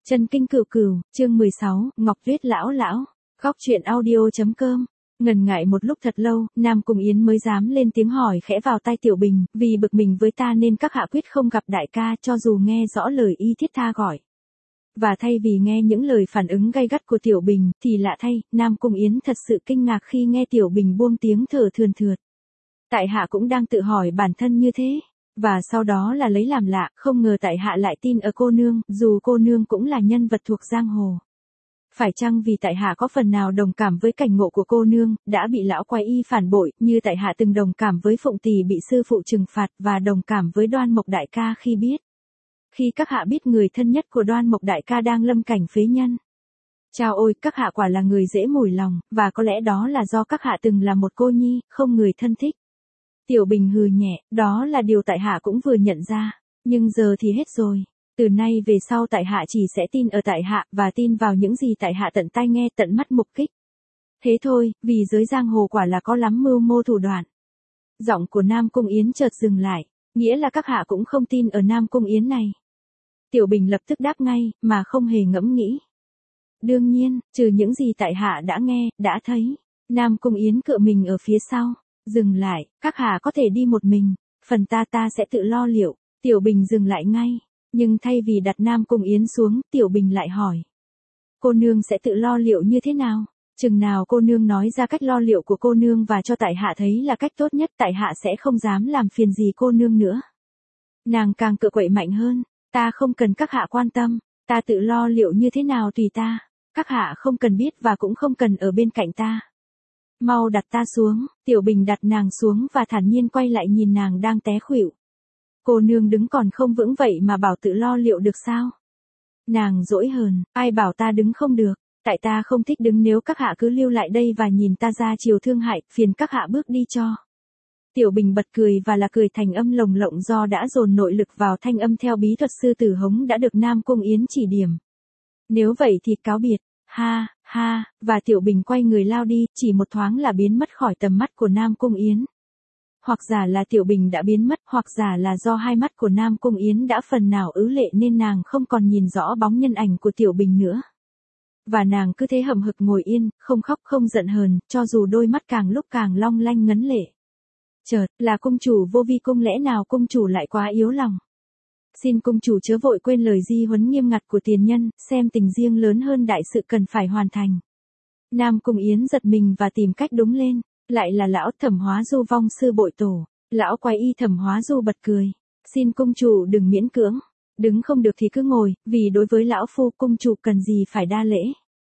Chân kinh cửu cửu, chương 16, Ngọc Tuyết lão lão. Góc truyện audio.com. Ngần ngại một lúc thật lâu, Nam Cung Yến mới dám lên tiếng hỏi khẽ vào tai Tiểu Bình, vì bực mình với ta nên các hạ quyết không gặp đại ca cho dù nghe rõ lời y thiết tha gọi. Và thay vì nghe những lời phản ứng gay gắt của Tiểu Bình, thì lạ thay, Nam Cung Yến thật sự kinh ngạc khi nghe Tiểu Bình buông tiếng thở thườn thượt. Tại hạ cũng đang tự hỏi bản thân như thế. Và sau đó là lấy làm lạ, không ngờ tại hạ lại tin ở cô nương, dù cô nương cũng là nhân vật thuộc giang hồ. Phải chăng vì tại hạ có phần nào đồng cảm với cảnh ngộ của cô nương, đã bị lão quái y phản bội, như tại hạ từng đồng cảm với Phụng Tỳ bị sư phụ trừng phạt và đồng cảm với Đoan Mộc đại ca khi các hạ biết người thân nhất của Đoan Mộc đại ca đang lâm cảnh phế nhân. Chao ôi, các hạ quả là người dễ mùi lòng, và có lẽ đó là do các hạ từng là một cô nhi, không người thân thích. Tiểu Bình hừ nhẹ, đó là điều tại hạ cũng vừa nhận ra, nhưng giờ thì hết rồi. Từ nay về sau tại hạ chỉ sẽ tin ở tại hạ và tin vào những gì tại hạ tận tai nghe tận mắt mục kích. Thế thôi, vì giới giang hồ quả là có lắm mưu mô thủ đoạn. Giọng của Nam Cung Yến chợt dừng lại, nghĩa là các hạ cũng không tin ở Nam Cung Yến này. Tiểu Bình lập tức đáp ngay, mà không hề ngẫm nghĩ. Đương nhiên, trừ những gì tại hạ đã nghe, đã thấy. Nam Cung Yến cựa mình ở phía sau. Dừng lại, các hạ có thể đi một mình, phần ta sẽ tự lo liệu. Tiểu Bình dừng lại ngay, nhưng thay vì đặt Nam Cung Yến xuống, Tiểu Bình lại hỏi. Cô nương sẽ tự lo liệu như thế nào? Chừng nào cô nương nói ra cách lo liệu của cô nương và cho tại hạ thấy là cách tốt nhất, tại hạ sẽ không dám làm phiền gì cô nương nữa. Nàng càng cựa quậy mạnh hơn, ta không cần các hạ quan tâm, ta tự lo liệu như thế nào tùy ta, các hạ không cần biết và cũng không cần ở bên cạnh ta. Mau đặt ta xuống. Tiểu Bình đặt nàng xuống và thản nhiên quay lại nhìn nàng đang té khuỵu. Cô nương đứng còn không vững vậy mà bảo tự lo liệu được sao? Nàng dỗi hờn, ai bảo ta đứng không được, tại ta không thích đứng, nếu các hạ cứ lưu lại đây và nhìn ta ra chiều thương hại, phiền các hạ bước đi cho. Tiểu Bình bật cười và là cười thành âm lồng lộng do đã dồn nội lực vào thanh âm theo bí thuật sư tử hống đã được Nam Cung Yến chỉ điểm. Nếu vậy thì cáo biệt. Ha, ha, và Tiểu Bình quay người lao đi, chỉ một thoáng là biến mất khỏi tầm mắt của Nam Cung Yến. Hoặc giả là Tiểu Bình đã biến mất, hoặc giả là do hai mắt của Nam Cung Yến đã phần nào ứ lệ nên nàng không còn nhìn rõ bóng nhân ảnh của Tiểu Bình nữa. Và nàng cứ thế hậm hực ngồi yên, không khóc không giận hờn, cho dù đôi mắt càng lúc càng long lanh ngấn lệ. Chợt, là cung chủ Vô Vi cung, lẽ nào cung chủ lại quá yếu lòng? Xin cung chủ chớ vội quên lời di huấn nghiêm ngặt của tiền nhân, xem tình riêng lớn hơn đại sự cần phải hoàn thành. Nam Cung Yến giật mình và tìm cách đúng lên, lại là lão Thẩm Hóa Du vong sư bội tổ. Lão quái y Thẩm Hóa Du bật cười. Xin cung chủ đừng miễn cưỡng, đứng không được thì cứ ngồi, vì đối với lão phu cung chủ cần gì phải đa lễ.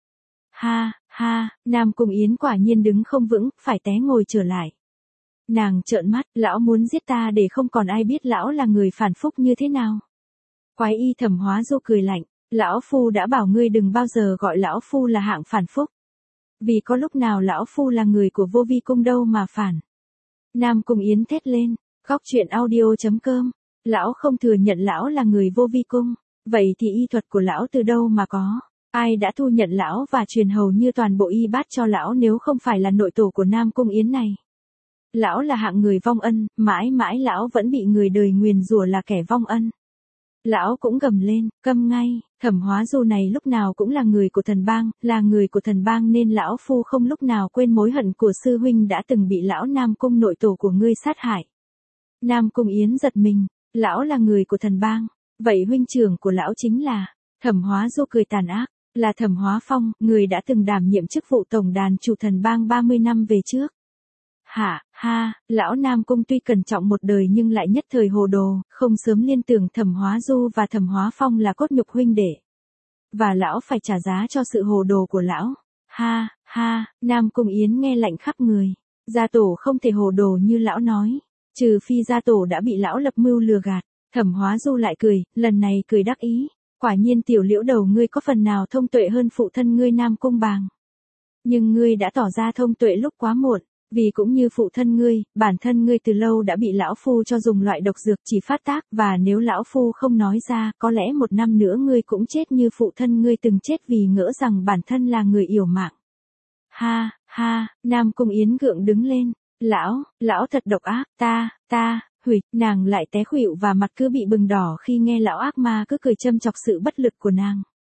Ha, ha, Nam Cung Yến quả nhiên đứng không vững, phải té ngồi trở lại. Nàng trợn mắt, lão muốn giết ta để không còn ai biết lão là người phản phúc như thế nào. Quái y Thẩm Hóa Du cười lạnh, lão phu đã bảo ngươi đừng bao giờ gọi lão phu là hạng phản phúc. Vì có lúc nào lão phu là người của Vô Vi cung đâu mà phản. Nam Cung Yến thét lên, góc truyện audio.com, lão không thừa nhận lão là người Vô Vi cung, vậy thì y thuật của lão từ đâu mà có? Ai đã thu nhận lão và truyền hầu như toàn bộ y bát cho lão nếu không phải là nội tổ của Nam Cung Yến này? Lão là hạng người vong ân, mãi mãi lão vẫn bị người đời nguyền rủa là kẻ vong ân. Lão cũng gầm lên, câm ngay, Thẩm Hóa Du này lúc nào cũng là người của thần bang, là người của thần bang nên lão phu không lúc nào quên mối hận của sư huynh đã từng bị lão Nam Cung nội tổ của ngươi sát hại. Nam Cung Yến giật mình, lão là người của thần bang, vậy huynh trưởng của lão chính là, Thẩm Hóa Du cười tàn ác, là Thẩm Hóa Phong, người đã từng đảm nhiệm chức vụ tổng đàn chủ thần bang 30 năm về trước. Hả, ha, lão Nam Cung tuy cẩn trọng một đời nhưng lại nhất thời hồ đồ, không sớm liên tưởng Thẩm Hóa Du và Thẩm Hóa Phong là cốt nhục huynh đệ. Và lão phải trả giá cho sự hồ đồ của lão. Ha, ha, Nam Cung Yến nghe lạnh khắp người. Gia tổ không thể hồ đồ như lão nói. Trừ phi gia tổ đã bị lão lập mưu lừa gạt. Thẩm Hóa Du lại cười, lần này cười đắc ý. Quả nhiên tiểu liễu đầu ngươi có phần nào thông tuệ hơn phụ thân ngươi Nam Cung Bàng. Nhưng ngươi đã tỏ ra thông tuệ lúc quá muộn. Vì cũng như phụ thân ngươi, bản thân ngươi từ lâu đã bị lão phu cho dùng loại độc dược chỉ phát tác, và nếu lão phu không nói ra, có lẽ 1 năm nữa ngươi cũng chết như phụ thân ngươi từng chết vì ngỡ rằng bản thân là người yểu mạng. Ha, ha, Nam Cung Yến gượng đứng lên, lão thật độc ác, hủy, nàng lại té khuỵu và mặt cứ bị bừng đỏ khi nghe lão ác ma cứ cười châm chọc sự bất lực của nàng.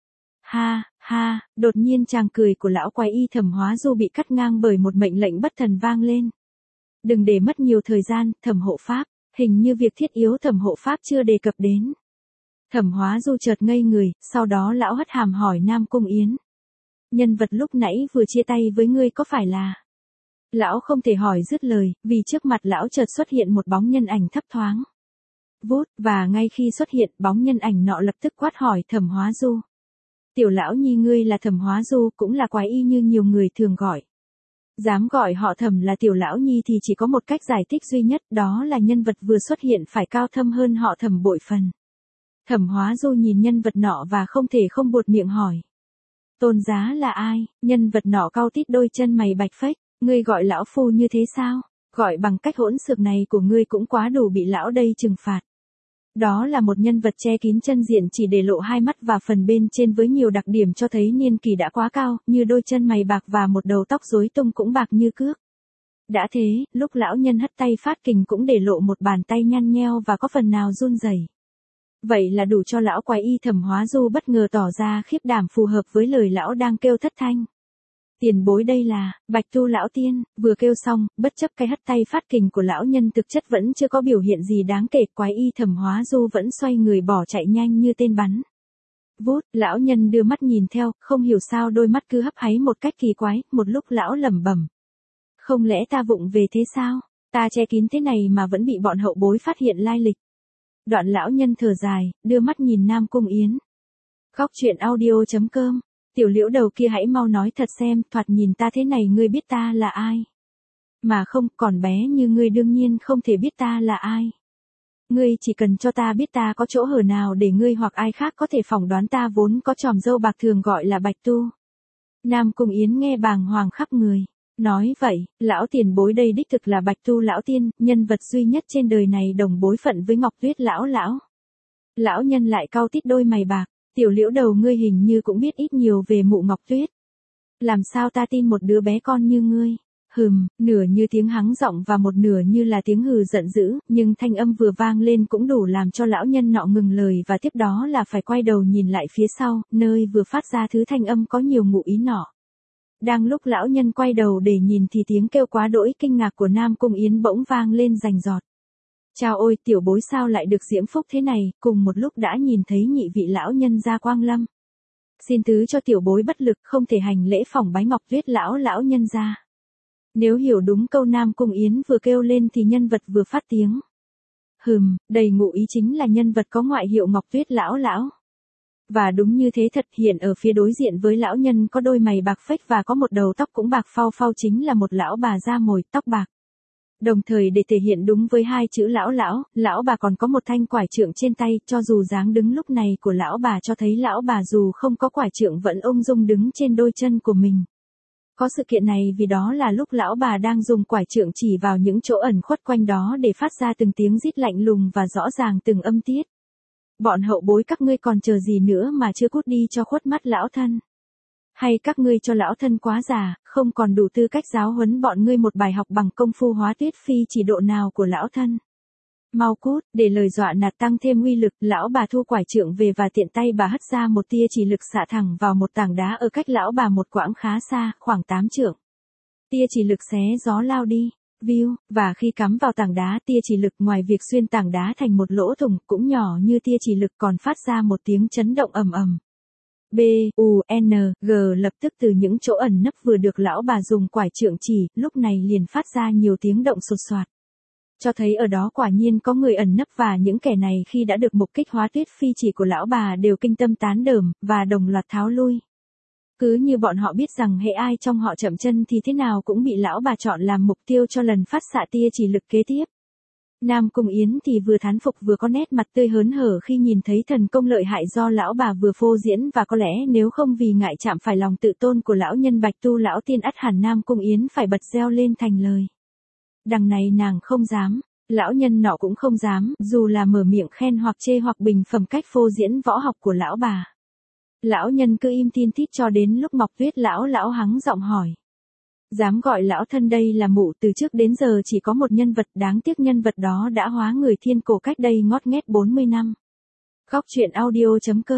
Ha, ha, đột nhiên chàng cười của lão quái y Thẩm Hóa Du bị cắt ngang bởi một mệnh lệnh bất thần vang lên. Đừng để mất nhiều thời gian, Thẩm hộ pháp, hình như việc thiết yếu Thẩm hộ pháp chưa đề cập đến. Thẩm Hóa Du chợt ngây người, sau đó lão hất hàm hỏi Nam Cung Yến. Nhân vật lúc nãy vừa chia tay với ngươi có phải là... Lão không thể hỏi dứt lời, vì trước mặt lão chợt xuất hiện một bóng nhân ảnh thấp thoáng. Vút, và ngay khi xuất hiện, bóng nhân ảnh nọ lập tức quát hỏi Thẩm Hóa Du. Tiểu lão nhi ngươi là Thẩm Hóa Du, cũng là quái y như nhiều người thường gọi. Dám gọi họ Thẩm là tiểu lão nhi thì chỉ có một cách giải thích duy nhất, đó là nhân vật vừa xuất hiện phải cao thâm hơn họ Thẩm bội phần. Thẩm Hóa Du nhìn nhân vật nọ và không thể không buột miệng hỏi. Tôn giá là ai? Nhân vật nọ cau tít đôi chân mày bạch phách. Ngươi gọi lão phu như thế sao? Gọi bằng cách hỗn xược này của ngươi cũng quá đủ bị lão đây trừng phạt. Đó là một nhân vật che kín chân diện chỉ để lộ hai mắt và phần bên trên với nhiều đặc điểm cho thấy niên kỷ đã quá cao, như đôi chân mày bạc và một đầu tóc rối tung cũng bạc như cước. Đã thế, lúc lão nhân hất tay phát kình cũng để lộ một bàn tay nhăn nheo và có phần nào run rẩy. Vậy là đủ cho lão quái y Thẩm Hóa Du bất ngờ tỏ ra khiếp đảm phù hợp với lời lão đang kêu thất thanh. Tiền bối đây là, Bạch Tu lão tiên, vừa kêu xong, bất chấp cái hất tay phát kình của lão nhân thực chất vẫn chưa có biểu hiện gì đáng kể, quái y Thẩm Hóa Du vẫn xoay người bỏ chạy nhanh như tên bắn. Vút, lão nhân đưa mắt nhìn theo, không hiểu sao đôi mắt cứ hấp háy một cách kỳ quái, một lúc lão lẩm bẩm. Không lẽ ta vụng về thế sao? Ta che kín thế này mà vẫn bị bọn hậu bối phát hiện lai lịch. Đoạn lão nhân thở dài, đưa mắt nhìn Nam Cung Yến. Góc truyện audio.com. Tiểu Liễu đầu kia hãy mau nói thật xem, thoạt nhìn ta thế này ngươi biết ta là ai? Mà không, còn bé như ngươi đương nhiên không thể biết ta là ai. Ngươi chỉ cần cho ta biết ta có chỗ hở nào để ngươi hoặc ai khác có thể phỏng đoán ta vốn có chòm râu bạc thường gọi là Bạch Tu. Nam Cung Yến nghe bàng hoàng khắp người. Nói vậy, lão tiền bối đây đích thực là Bạch Tu lão tiên, nhân vật duy nhất trên đời này đồng bối phận với Ngọc Tuyết lão. Lão nhân lại cau tít đôi mày bạc. Tiểu Liễu đầu ngươi hình như cũng biết ít nhiều về mụ Ngọc Tuyết. Làm sao ta tin một đứa bé con như ngươi? Nửa như tiếng hắng giọng và một nửa như là tiếng hừ giận dữ, nhưng thanh âm vừa vang lên cũng đủ làm cho lão nhân nọ ngừng lời và tiếp đó là phải quay đầu nhìn lại phía sau, nơi vừa phát ra thứ thanh âm có nhiều ngụ ý nọ. Đang lúc lão nhân quay đầu để nhìn thì tiếng kêu quá đỗi kinh ngạc của Nam Cung Yến bỗng vang lên rành rọt. Chào ôi, tiểu bối sao lại được diễm phúc thế này, cùng một lúc đã nhìn thấy nhị vị lão nhân ra quang lâm. Xin thứ cho tiểu bối bất lực không thể hành lễ phỏng bái Ngọc Tuyết lão nhân ra. Nếu hiểu đúng câu Nam Cung Yến vừa kêu lên thì nhân vật vừa phát tiếng. Đầy ngụ ý chính là nhân vật có ngoại hiệu Ngọc Tuyết lão. Và đúng như thế thật, hiện ở phía đối diện với lão nhân có đôi mày bạc phách và có một đầu tóc cũng bạc phau chính là một lão bà da mồi, tóc bạc. Đồng thời để thể hiện đúng với hai chữ lão bà còn có một thanh quải trượng trên tay, cho dù dáng đứng lúc này của lão bà cho thấy lão bà dù không có quải trượng vẫn ung dung đứng trên đôi chân của mình. Có sự kiện này vì đó là lúc lão bà đang dùng quải trượng chỉ vào những chỗ ẩn khuất quanh đó để phát ra từng tiếng rít lạnh lùng và rõ ràng từng âm tiết. Bọn hậu bối các ngươi còn chờ gì nữa mà chưa cút đi cho khuất mắt lão thân? Hay các ngươi cho lão thân quá già, không còn đủ tư cách giáo huấn bọn ngươi một bài học bằng công phu hóa tuyết phi chỉ độ nào của lão thân? Mau cút, để lời dọa nạt tăng thêm uy lực, lão bà thu quải trượng về và tiện tay bà hất ra một tia chỉ lực xạ thẳng vào một tảng đá ở cách lão bà một quãng khá xa, khoảng 8 trượng. Tia chỉ lực xé gió lao đi. Và khi cắm vào tảng đá, tia chỉ lực ngoài việc xuyên tảng đá thành một lỗ thủng cũng nhỏ như tia chỉ lực còn phát ra một tiếng chấn động ầm ầm. B-U-N-G lập tức từ những chỗ ẩn nấp vừa được lão bà dùng quải trượng chỉ, lúc này liền phát ra nhiều tiếng động sột soạt. Cho thấy ở đó quả nhiên có người ẩn nấp và những kẻ này khi đã được mục kích hóa tuyết phi chỉ của lão bà đều kinh tâm tán đờm, và đồng loạt tháo lui. Cứ như bọn họ biết rằng hễ ai trong họ chậm chân thì thế nào cũng bị lão bà chọn làm mục tiêu cho lần phát xạ tia chỉ lực kế tiếp. Nam Cung Yến thì vừa thán phục vừa có nét mặt tươi hớn hở khi nhìn thấy thần công lợi hại do lão bà vừa phô diễn và có lẽ nếu không vì ngại chạm phải lòng tự tôn của lão nhân Bạch Tu lão tiên ắt hẳn Nam Cung Yến phải bật reo lên thành lời. Đằng này nàng không dám, lão nhân nọ cũng không dám, dù là mở miệng khen hoặc chê hoặc bình phẩm cách phô diễn võ học của lão bà. Lão nhân cứ im tin tít cho đến lúc Ngọc Tuyết lão hắng giọng hỏi. Dám gọi lão thân đây là mụ, từ trước đến giờ chỉ có một nhân vật, đáng tiếc nhân vật đó đã hóa người thiên cổ cách đây ngót nghét 40 năm. Góc truyện audio.com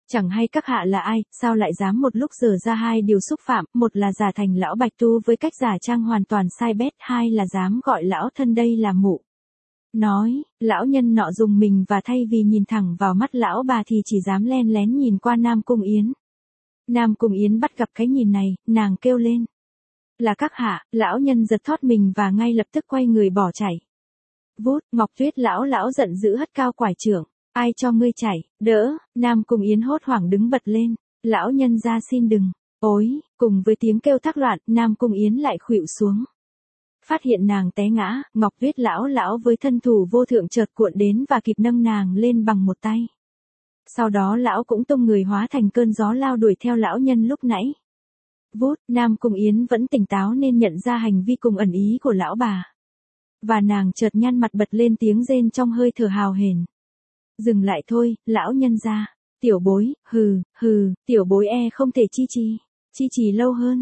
Chẳng hay các hạ là ai, sao lại dám một lúc giở ra hai điều xúc phạm, một là giả thành lão Bạch Tu với cách giả trang hoàn toàn sai bét, hai là dám gọi lão thân đây là mụ. Nói, lão nhân nọ dùng mình và thay vì nhìn thẳng vào mắt lão bà thì chỉ dám len lén nhìn qua Nam Cung Yến. Nam Cung Yến bắt gặp cái nhìn này, nàng kêu lên. Là các hạ, lão nhân giật thót mình và ngay lập tức quay người bỏ chạy. Vút, Ngọc Tuyết lão giận dữ hất cao quải trưởng. Ai cho ngươi chạy, đỡ, Nam Cung Yến hốt hoảng đứng bật lên. Lão nhân ra xin đừng. Ôi, cùng với tiếng kêu thác loạn, Nam Cung Yến lại khuỵu xuống. Phát hiện nàng té ngã, Ngọc Tuyết lão với thân thủ vô thượng chợt cuộn đến và kịp nâng nàng lên bằng một tay. Sau đó lão cũng tung người hóa thành cơn gió lao đuổi theo lão nhân lúc nãy. Vút, Nam Cung Yến vẫn tỉnh táo nên nhận ra hành vi cùng ẩn ý của lão bà. Và nàng chợt nhăn mặt bật lên tiếng rên trong hơi thở hào hển. Dừng lại thôi, lão nhân ra. Tiểu bối, tiểu bối không thể chi trì lâu hơn,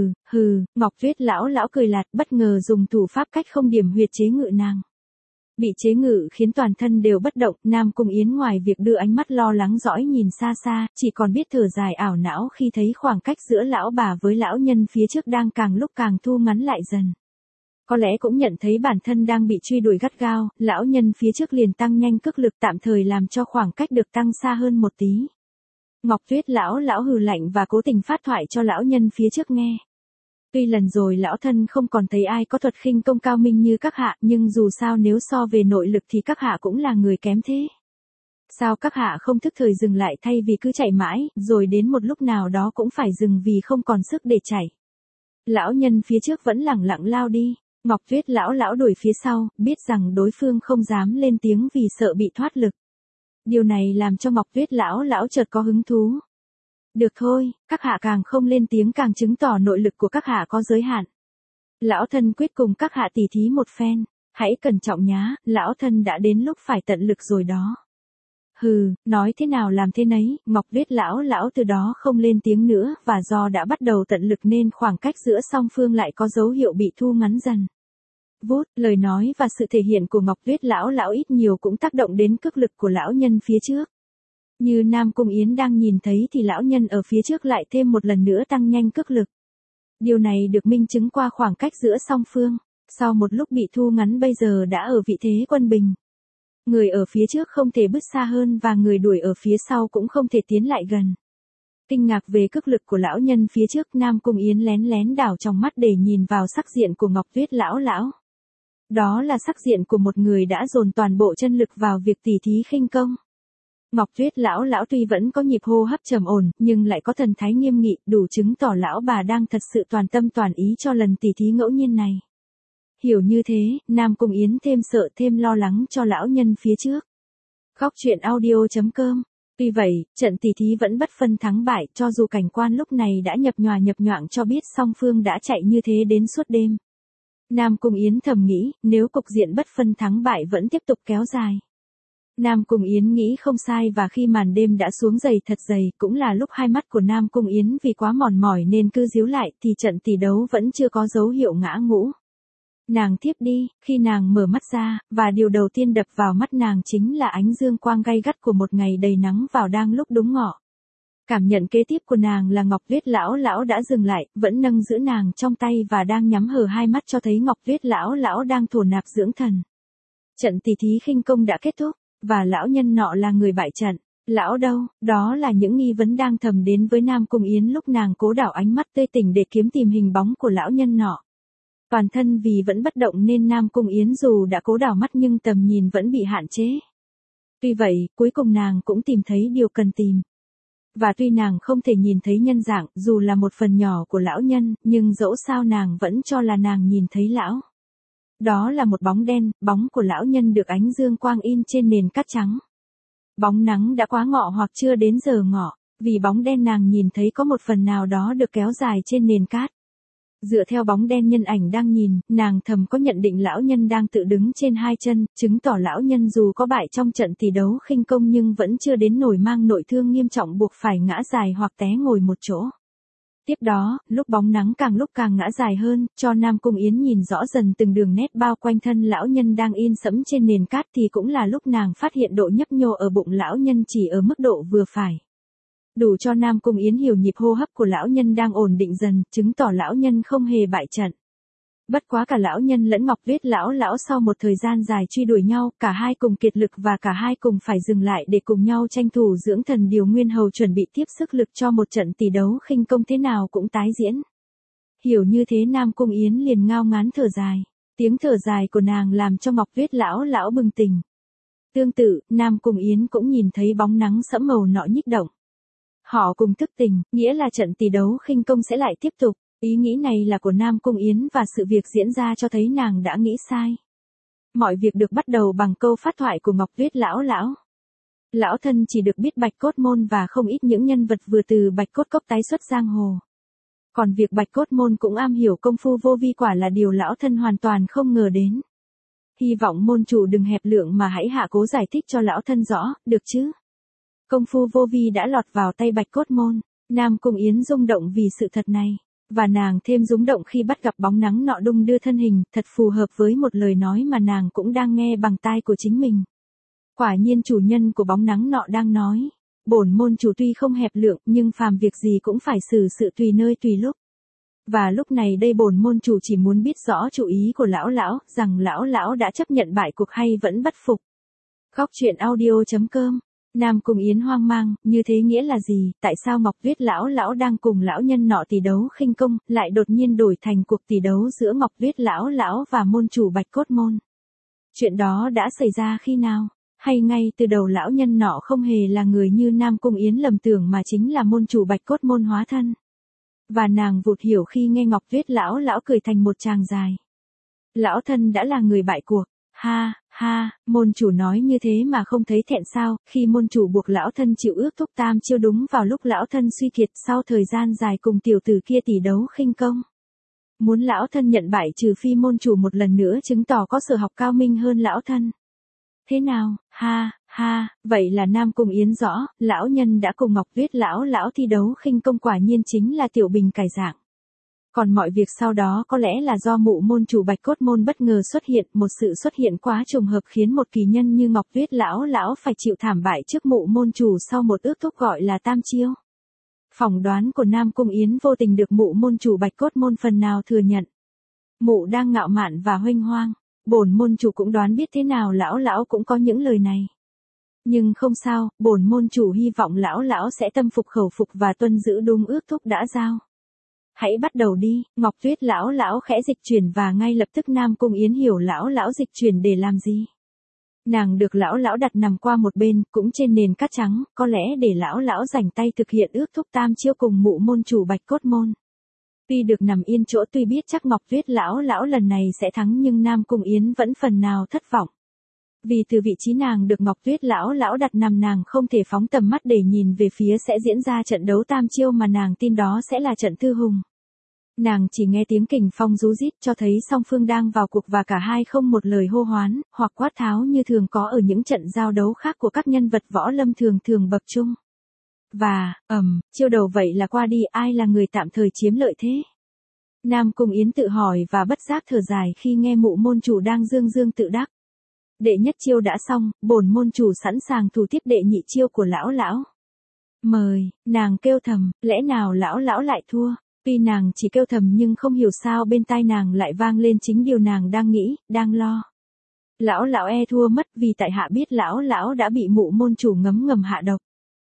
Ngọc Tuyết lão cười lạt bất ngờ dùng thủ pháp cách không điểm huyệt chế ngự nàng. Bị chế ngự khiến toàn thân đều bất động, Nam Cung Yến ngoài việc đưa ánh mắt lo lắng dõi nhìn xa xa, chỉ còn biết thở dài ảo não khi thấy khoảng cách giữa lão bà với lão nhân phía trước đang càng lúc càng thu ngắn lại dần. Có lẽ cũng nhận thấy bản thân đang bị truy đuổi gắt gao, lão nhân phía trước liền tăng nhanh cước lực tạm thời làm cho khoảng cách được tăng xa hơn một tí. Ngọc Tuyết lão hừ lạnh và cố tình phát thoại cho lão nhân phía trước nghe. Tuy lần rồi lão thân không còn thấy ai có thuật khinh công cao minh như các hạ, nhưng dù sao nếu so về nội lực thì các hạ cũng là người kém thế. Sao các hạ không thức thời dừng lại thay vì cứ chạy mãi, rồi đến một lúc nào đó cũng phải dừng vì không còn sức để chạy. Lão nhân phía trước vẫn lẳng lặng lao đi. Ngọc Tuyết lão đuổi phía sau, biết rằng đối phương không dám lên tiếng vì sợ bị thoát lực. Điều này làm cho Ngọc Tuyết lão chợt có hứng thú. Được thôi, các hạ càng không lên tiếng càng chứng tỏ nội lực của các hạ có giới hạn. Lão thân quyết cùng các hạ tỉ thí một phen, hãy cẩn trọng nhá, lão thân đã đến lúc phải tận lực rồi đó. Nói thế nào làm thế nấy, Ngọc Tuyết lão từ đó không lên tiếng nữa, và do đã bắt đầu tận lực nên khoảng cách giữa song phương lại có dấu hiệu bị thu ngắn dần. Vút, lời nói và sự thể hiện của Ngọc Tuyết lão ít nhiều cũng tác động đến cước lực của lão nhân phía trước. Như Nam Cung Yến đang nhìn thấy thì lão nhân ở phía trước lại thêm một lần nữa tăng nhanh cước lực. Điều này được minh chứng qua khoảng cách giữa song phương, sau một lúc bị thu ngắn bây giờ đã ở vị thế quân bình. Người ở phía trước không thể bước xa hơn và người đuổi ở phía sau cũng không thể tiến lại gần. Kinh ngạc về cước lực của lão nhân phía trước, Nam Cung Yến lén lén đảo trong mắt để nhìn vào sắc diện của Ngọc Tuyết lão. Đó là sắc diện của một người đã dồn toàn bộ chân lực vào việc tỉ thí khinh công. Ngọc Tuyết lão tuy vẫn có nhịp hô hấp trầm ổn, nhưng lại có thần thái nghiêm nghị, đủ chứng tỏ lão bà đang thật sự toàn tâm toàn ý cho lần tỉ thí ngẫu nhiên này. Hiểu như thế, Nam Cung Yến thêm sợ thêm lo lắng cho lão nhân phía trước. Góc truyện audio.com. Tuy vậy, trận tỉ thí vẫn bất phân thắng bại, cho dù cảnh quan lúc này đã nhập nhoạng cho biết song phương đã chạy như thế đến suốt đêm. Nam Cung Yến thầm nghĩ, nếu cục diện bất phân thắng bại vẫn tiếp tục kéo dài. Nam Cung Yến nghĩ không sai, và khi màn đêm đã xuống dày thật dày, cũng là lúc hai mắt của Nam Cung Yến vì quá mòn mỏi nên cứ díu lại, thì trận tỷ đấu vẫn chưa có dấu hiệu ngã ngũ. Nàng thiếp đi, khi nàng mở mắt ra, và điều đầu tiên đập vào mắt nàng chính là ánh dương quang gay gắt của một ngày đầy nắng vào đang lúc đúng ngọ. Cảm nhận kế tiếp của nàng là Ngọc Tuyết lão đã dừng lại, vẫn nâng giữ nàng trong tay và đang nhắm hờ hai mắt cho thấy Ngọc Tuyết lão đang thổ nạp dưỡng thần. Trận tỷ thí khinh công đã kết thúc, và lão nhân nọ là người bại trận. Lão đâu? Đó là những nghi vấn đang thầm đến với Nam Cung Yến lúc nàng cố đảo ánh mắt tươi tỉnh để kiếm tìm hình bóng của lão nhân nọ. Toàn thân vì vẫn bất động nên Nam Cung Yến dù đã cố đảo mắt nhưng tầm nhìn vẫn bị hạn chế. Tuy vậy, cuối cùng nàng cũng tìm thấy điều cần tìm. Và tuy nàng không thể nhìn thấy nhân dạng, dù là một phần nhỏ của lão nhân, nhưng dẫu sao nàng vẫn cho là nàng nhìn thấy lão. Đó là một bóng đen, bóng của lão nhân được ánh dương quang in trên nền cát trắng. Bóng nắng đã quá ngọ hoặc chưa đến giờ ngọ, vì bóng đen nàng nhìn thấy có một phần nào đó được kéo dài trên nền cát. Dựa theo bóng đen nhân ảnh đang nhìn, nàng thầm có nhận định lão nhân đang tự đứng trên hai chân, chứng tỏ lão nhân dù có bại trong trận tỷ đấu khinh công nhưng vẫn chưa đến nỗi mang nội thương nghiêm trọng buộc phải ngã dài hoặc té ngồi một chỗ. Tiếp đó, lúc bóng nắng càng lúc càng ngã dài hơn, cho Nam Cung Yến nhìn rõ dần từng đường nét bao quanh thân lão nhân đang in sẫm trên nền cát thì cũng là lúc nàng phát hiện độ nhấp nhô ở bụng lão nhân chỉ ở mức độ vừa phải. đủ cho Nam Cung Yến hiểu nhịp hô hấp của lão nhân đang ổn định dần, chứng tỏ lão nhân không hề bại trận. Bất quá cả lão nhân lẫn Ngọc Tuyết lão sau một thời gian dài truy đuổi nhau, cả hai cùng kiệt lực và cả hai cùng phải dừng lại để cùng nhau tranh thủ dưỡng thần điều nguyên hầu chuẩn bị tiếp sức lực cho một trận tỷ đấu khinh công thế nào cũng tái diễn. Hiểu như thế Nam Cung Yến liền ngao ngán thở dài. Tiếng thở dài của nàng làm cho Ngọc Tuyết lão bừng tỉnh. Tương tự, Nam Cung Yến cũng nhìn thấy bóng nắng sẫm màu nọ nhích động. Họ cùng thức tỉnh, nghĩa là trận tỷ đấu khinh công sẽ lại tiếp tục. Ý nghĩ này là của Nam Cung Yến và sự việc diễn ra cho thấy nàng đã nghĩ sai. Mọi việc được bắt đầu bằng câu phát thoại của Ngọc Tuyết lão. Lão thân chỉ được biết Bạch Cốt Môn và không ít những nhân vật vừa từ Bạch Cốt Cốc tái xuất giang hồ. Còn việc Bạch Cốt Môn cũng am hiểu công phu vô vi quả là điều lão thân hoàn toàn không ngờ đến. Hy vọng môn chủ đừng hẹp lượng mà hãy hạ cố giải thích cho lão thân rõ, được chứ? Công phu vô vi đã lọt vào tay Bạch Cốt Môn, Nam Cung Yến rung động vì sự thật này, và nàng thêm rúng động khi bắt gặp bóng nắng nọ đung đưa thân hình, thật phù hợp với một lời nói mà nàng cũng đang nghe bằng tai của chính mình. Quả nhiên chủ nhân của bóng nắng nọ đang nói, bổn môn chủ tuy không hẹp lượng nhưng phàm việc gì cũng phải xử sự tùy nơi tùy lúc. Và lúc này đây bổn môn chủ chỉ muốn biết rõ chủ ý của lão, rằng lão đã chấp nhận bại cuộc hay vẫn bất phục. Góc truyện audio.com. Nam Cung Yến hoang mang, như thế nghĩa là gì, tại sao Ngọc Tuyết lão đang cùng lão nhân nọ tỷ đấu khinh công, lại đột nhiên đổi thành cuộc tỷ đấu giữa Ngọc Tuyết lão và môn chủ Bạch Cốt Môn. Chuyện đó đã xảy ra khi nào? Hay ngay từ đầu lão nhân nọ không hề là người như Nam Cung Yến lầm tưởng mà chính là môn chủ Bạch Cốt Môn hóa thân. Và nàng vụt hiểu khi nghe Ngọc Tuyết lão cười thành một tràng dài. Lão thân đã là người bại cuộc, ha, môn chủ nói như thế mà không thấy thẹn sao, khi môn chủ buộc lão thân chịu ước thúc tam chiêu đúng vào lúc lão thân suy kiệt sau thời gian dài cùng tiểu tử kia tỷ đấu khinh công. Muốn lão thân nhận bại trừ phi môn chủ một lần nữa chứng tỏ có sở học cao minh hơn lão thân. Thế nào, ha, vậy là Nam Cung Yến rõ, lão nhân đã cùng Ngọc Tuyết lão thi đấu khinh công quả nhiên chính là Tiểu Bình cải dạng. Còn mọi việc sau đó có lẽ là do mụ môn chủ Bạch Cốt Môn bất ngờ xuất hiện, một sự xuất hiện quá trùng hợp khiến một kỳ nhân như Ngọc Tuyết lão phải chịu thảm bại trước mụ môn chủ sau một ước thúc gọi là tam chiêu. Phỏng đoán của Nam Cung Yến vô tình được mụ môn chủ Bạch Cốt Môn phần nào thừa nhận. Mụ đang ngạo mạn và huênh hoang, bổn môn chủ cũng đoán biết thế nào lão cũng có những lời này. Nhưng không sao, bổn môn chủ hy vọng lão sẽ tâm phục khẩu phục và tuân giữ đúng ước thúc đã giao. Hãy bắt đầu đi, Ngọc Tuyết lão khẽ dịch chuyển và ngay lập tức Nam Cung Yến hiểu lão dịch chuyển để làm gì. Nàng được lão đặt nằm qua một bên, cũng trên nền cát trắng, có lẽ để lão rảnh tay thực hiện ước thúc tam chiêu cùng mụ môn chủ Bạch Cốt Môn. Tuy được nằm yên chỗ tuy biết chắc Ngọc Tuyết lão lần này sẽ thắng nhưng Nam Cung Yến vẫn phần nào thất vọng. Vì từ vị trí nàng được Ngọc Tuyết lão đặt nằm nàng không thể phóng tầm mắt để nhìn về phía sẽ diễn ra trận đấu tam chiêu mà nàng tin đó sẽ là trận thư hùng. Nàng chỉ nghe tiếng kình phong rú rít cho thấy song phương đang vào cuộc và cả hai không một lời hô hoán, hoặc quát tháo như thường có ở những trận giao đấu khác của các nhân vật võ lâm thường bậc trung. Và, chiêu đầu vậy là qua đi ai là người tạm thời chiếm lợi thế? Nam Cung Yến tự hỏi và bất giác thở dài khi nghe mụ môn chủ đang dương tự đắc. Đệ nhất chiêu đã xong, bổn môn chủ sẵn sàng thủ tiếp đệ nhị chiêu của lão. Mời, nàng kêu thầm, lẽ nào lão lại thua? Tuy nàng chỉ kêu thầm nhưng không hiểu sao bên tai nàng lại vang lên chính điều nàng đang nghĩ, đang lo. Lão thua mất vì tại hạ biết lão đã bị mụ môn chủ ngấm hạ độc.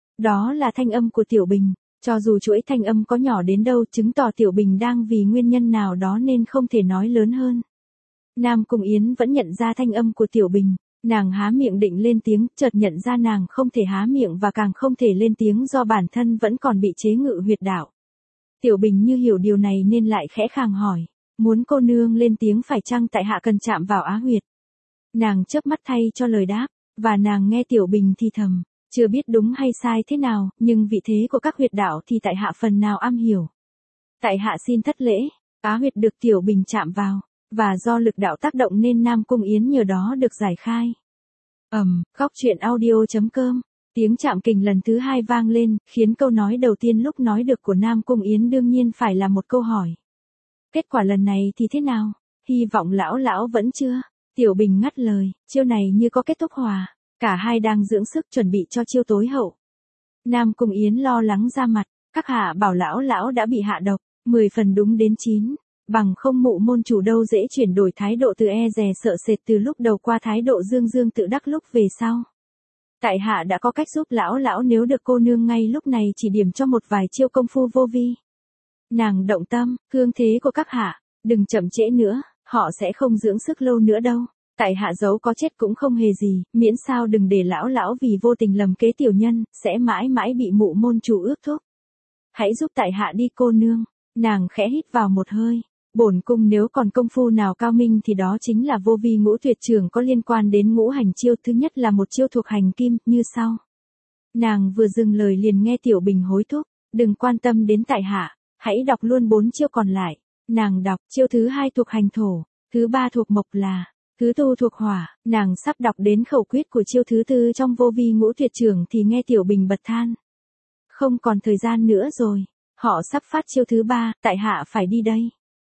Đó là thanh âm của Tiểu Bình, cho dù chuỗi thanh âm có nhỏ đến đâu chứng tỏ Tiểu Bình đang vì nguyên nhân nào đó nên không thể nói lớn hơn. Nam Cung Yến vẫn nhận ra thanh âm của Tiểu Bình, nàng há miệng định lên tiếng, chợt nhận ra nàng không thể há miệng và càng không thể lên tiếng do bản thân vẫn còn bị chế ngự huyệt đạo. Tiểu Bình như hiểu điều này nên lại khẽ khàng hỏi, muốn cô nương lên tiếng phải chăng tại hạ cần chạm vào á huyệt? Nàng chớp mắt thay cho lời đáp, và nàng nghe Tiểu Bình thì thầm, chưa biết đúng hay sai thế nào, nhưng vị thế của các huyệt đạo thì tại hạ phần nào am hiểu. Tại hạ xin thất lễ, á huyệt được Tiểu Bình chạm vào, và do lực đạo tác động nên Nam Cung Yến nhờ đó được giải khai. Góc truyện audio.com. Tiếng chạm kình lần thứ hai vang lên, khiến câu nói đầu tiên lúc nói được của Nam Cung Yến đương nhiên phải là một câu hỏi. Kết quả lần này thì thế nào? Hy vọng lão vẫn chưa. Tiểu Bình ngắt lời, chiêu này như có kết thúc hòa. Cả hai đang dưỡng sức chuẩn bị cho chiêu tối hậu. Nam Cung Yến lo lắng ra mặt, các hạ bảo lão đã bị hạ độc, 10 phần đúng đến 9, bằng không mụ môn chủ đâu dễ chuyển đổi thái độ từ e dè sợ sệt từ lúc đầu qua thái độ dương dương tự đắc lúc về sau. Tại hạ đã có cách giúp lão nếu được cô nương ngay lúc này chỉ điểm cho một vài chiêu công phu vô vi. Nàng động tâm, thương thế của các hạ, đừng chậm trễ nữa, họ sẽ không dưỡng sức lâu nữa đâu. Tại hạ giấu có chết cũng không hề gì, miễn sao đừng để lão vì vô tình lầm kế tiểu nhân, sẽ mãi mãi bị mụ môn chủ ước thúc. Hãy giúp tại hạ đi cô nương. Nàng khẽ hít vào một hơi. Bổn cung nếu còn công phu nào cao minh thì đó chính là vô vi ngũ tuyệt trường có liên quan đến ngũ hành chiêu. Thứ nhất là một chiêu thuộc hành kim, như sau. Nàng vừa dừng lời liền nghe Tiểu Bình hối thúc, đừng quan tâm đến tại hạ, hãy đọc luôn 4 chiêu còn lại. Nàng đọc, chiêu thứ 2 thuộc hành thổ, thứ 3 thuộc mộc là, thứ tư thuộc hỏa. Nàng sắp đọc đến khẩu quyết của chiêu thứ 4 trong vô vi ngũ tuyệt trường thì nghe Tiểu Bình bật than. Không còn thời gian nữa rồi, họ sắp phát chiêu thứ 3, tại hạ phải đi đây.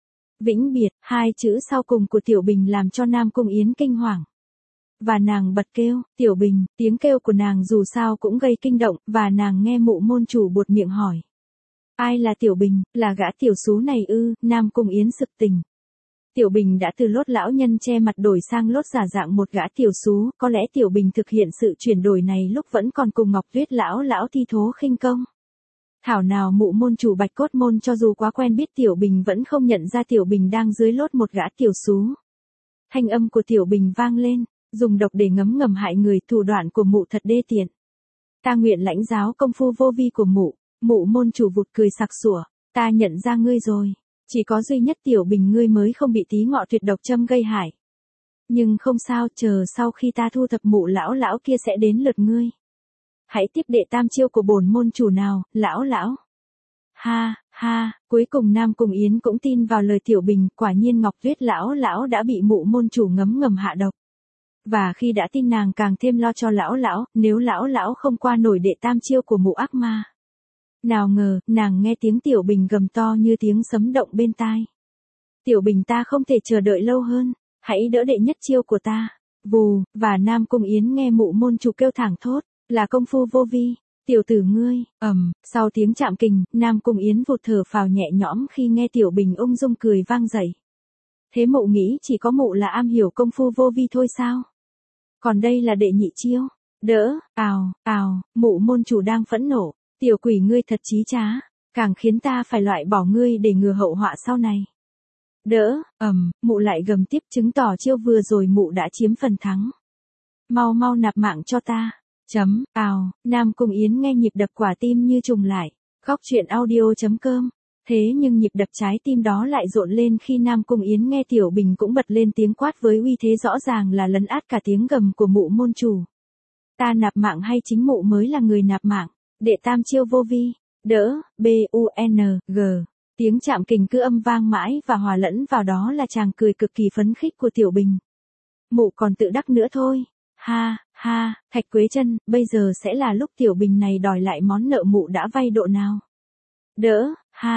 Vĩnh biệt, 2 chữ sau cùng của Tiểu Bình làm cho Nam Cung Yến kinh hoàng. Và nàng bật kêu, Tiểu Bình, tiếng kêu của nàng dù sao cũng gây kinh động, và nàng nghe mụ môn chủ buột miệng hỏi. Ai là Tiểu Bình, là gã tiểu xú này ư? Nam Cung Yến sực tỉnh. Tiểu Bình đã từ lốt lão nhân che mặt đổi sang lốt giả dạng một gã tiểu xú, có lẽ Tiểu Bình thực hiện sự chuyển đổi này lúc vẫn còn cùng Ngọc Tuyết lão thi thố khinh công. Thảo nào mụ môn chủ Bạch Cốt môn cho dù quá quen biết Tiểu Bình vẫn không nhận ra Tiểu Bình đang dưới lốt một gã tiểu xú. Thanh âm của Tiểu Bình vang lên, dùng độc để ngấm ngầm hại người, thủ đoạn của mụ thật đê tiện. Ta nguyện lãnh giáo công phu vô vi của mụ. Mụ môn chủ vụt cười sặc sủa, ta nhận ra ngươi rồi, chỉ có duy nhất Tiểu Bình ngươi mới không bị tí ngọ tuyệt độc châm gây hại. Nhưng không sao, chờ sau khi ta thu thập mụ lão kia sẽ đến lượt ngươi. Hãy tiếp đệ tam chiêu của bổn môn chủ nào, lão. Ha, cuối cùng Nam Cung Yến cũng tin vào lời Tiểu Bình, quả nhiên Ngọc Tuyết lão đã bị mụ môn chủ ngấm hạ độc. Và khi đã tin nàng càng thêm lo cho lão, nếu lão không qua nổi đệ tam chiêu của mụ ác ma. Nào ngờ, nàng nghe tiếng Tiểu Bình gầm to như tiếng sấm động bên tai. Tiểu Bình ta không thể chờ đợi lâu hơn, hãy đỡ đệ nhất chiêu của ta. Vù, và Nam Cung Yến nghe mụ môn chủ kêu thảng thốt, là công phu vô vi, tiểu tử ngươi, sau tiếng chạm kình, Nam Cung Yến vụt thở phào nhẹ nhõm khi nghe Tiểu Bình ung dung cười vang dậy. Thế mụ nghĩ chỉ có mụ là am hiểu công phu vô vi thôi sao? Còn đây là đệ nhị chiêu, đỡ, ào, mụ môn chủ đang phẫn nộ. Tiểu quỷ ngươi thật chí trá, càng khiến ta phải loại bỏ ngươi để ngừa hậu họa sau này. Đỡ, mụ lại gầm tiếp chứng tỏ chiêu vừa rồi mụ đã chiếm phần thắng. Mau nạp mạng cho ta. Nam Cung Yến nghe nhịp đập quả tim như trùng lại. Góc truyện audio.com. Thế nhưng nhịp đập trái tim đó lại rộn lên khi Nam Cung Yến nghe Tiểu Bình cũng bật lên tiếng quát với uy thế rõ ràng là lấn át cả tiếng gầm của mụ môn chủ. Ta nạp mạng hay chính mụ mới là người nạp mạng? Đệ tam chiêu vô vi, đỡ, B-U-N-G. Tiếng chạm kình cứ âm vang mãi và hòa lẫn vào đó là chàng cười cực kỳ phấn khích của Tiểu Bình. Mụ còn tự đắc nữa thôi. Ha, Thạch Quế Chân, bây giờ sẽ là lúc Tiểu Bình này đòi lại món nợ mụ đã vay độ nào. Đỡ,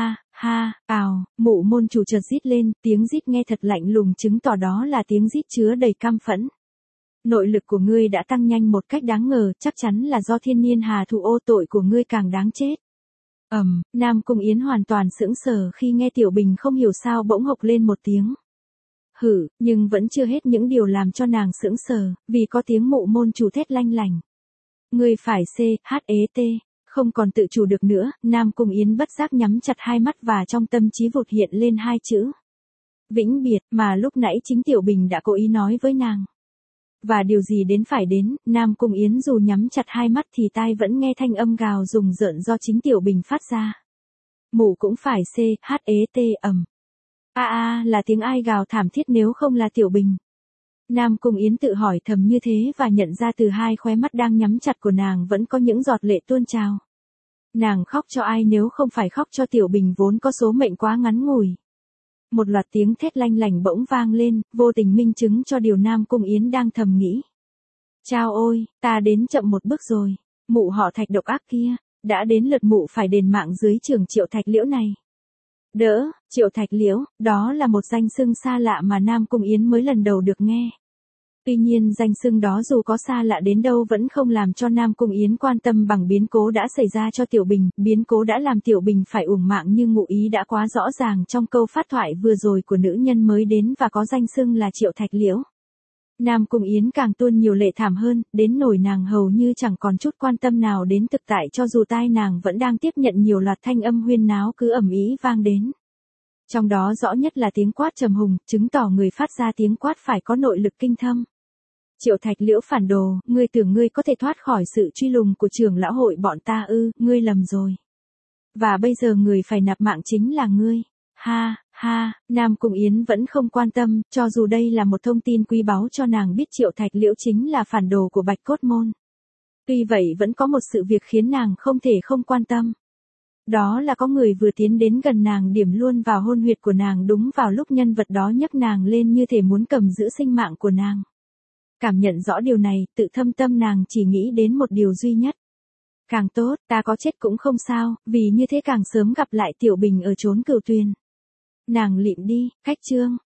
mụ môn chủ chợt rít lên, tiếng rít nghe thật lạnh lùng chứng tỏ đó là tiếng rít chứa đầy căm phẫn. Nội lực của ngươi đã tăng nhanh một cách đáng ngờ, chắc chắn là do thiên niên hà thụ ô tội của ngươi càng đáng chết. Nam Cung Yến hoàn toàn sững sờ khi nghe Tiểu Bình không hiểu sao bỗng hộc lên một tiếng. Nhưng vẫn chưa hết những điều làm cho nàng sững sờ, vì có tiếng mụ môn chủ thét lanh lành. Ngươi phải C-H-E-T, không còn tự chủ được nữa, Nam Cung Yến bất giác nhắm chặt hai mắt và trong tâm trí vụt hiện lên 2 chữ. Vĩnh biệt, mà lúc nãy chính Tiểu Bình đã cố ý nói với nàng. Và điều gì đến phải đến, Nam Cung Yến dù nhắm chặt hai mắt thì tai vẫn nghe thanh âm gào rùng rợn do chính Tiểu Bình phát ra. Mụ cũng phải C-H-E-T là tiếng ai gào thảm thiết nếu không là Tiểu Bình. Nam Cung Yến tự hỏi thầm như thế và nhận ra từ 2 khóe mắt đang nhắm chặt của nàng vẫn có những giọt lệ tuôn trào. Nàng khóc cho ai nếu không phải khóc cho Tiểu Bình vốn có số mệnh quá ngắn ngủi. Một loạt tiếng thét lanh lảnh bỗng vang lên, vô tình minh chứng cho điều Nam Cung Yến đang thầm nghĩ. Chao ôi, ta đến chậm một bước rồi. Mụ họ Thạch độc ác kia, đã đến lượt mụ phải đền mạng dưới trường Triệu Thạch Liễu này. Đỡ, Triệu Thạch Liễu, đó là một danh xưng xa lạ mà Nam Cung Yến mới lần đầu được nghe. Tuy nhiên danh xưng đó dù có xa lạ đến đâu vẫn không làm cho Nam Cung Yến quan tâm bằng biến cố đã xảy ra cho Tiểu Bình, biến cố đã làm Tiểu Bình phải uổng mạng như ngụ ý đã quá rõ ràng trong câu phát thoại vừa rồi của nữ nhân mới đến và có danh xưng là Triệu Thạch Liễu. Nam Cung Yến càng tuôn nhiều lệ thảm hơn, đến nỗi nàng hầu như chẳng còn chút quan tâm nào đến thực tại cho dù tai nàng vẫn đang tiếp nhận nhiều loạt thanh âm huyên náo cứ ầm ĩ vang đến. Trong đó rõ nhất là tiếng quát trầm hùng, chứng tỏ người phát ra tiếng quát phải có nội lực kinh thâm. Triệu Thạch Liễu phản đồ, ngươi tưởng ngươi có thể thoát khỏi sự truy lùng của trưởng lão hội bọn ta ư, ngươi lầm rồi. Và bây giờ người phải nạp mạng chính là ngươi. Ha, ha, Nam Cung Yến vẫn không quan tâm, cho dù đây là một thông tin quý báu cho nàng biết Triệu Thạch Liễu chính là phản đồ của Bạch Cốt Môn. Tuy vậy vẫn có một sự việc khiến nàng không thể không quan tâm. Đó là có người vừa tiến đến gần nàng điểm luôn vào hôn huyệt của nàng đúng vào lúc nhân vật đó nhấc nàng lên như thể muốn cầm giữ sinh mạng của nàng. Cảm nhận rõ điều này, tự thâm tâm nàng chỉ nghĩ đến một điều duy nhất. Càng tốt, ta có chết cũng không sao, vì như thế càng sớm gặp lại Tiểu Bình ở chốn Cửu Tuyền. Nàng lịm đi, khách trương,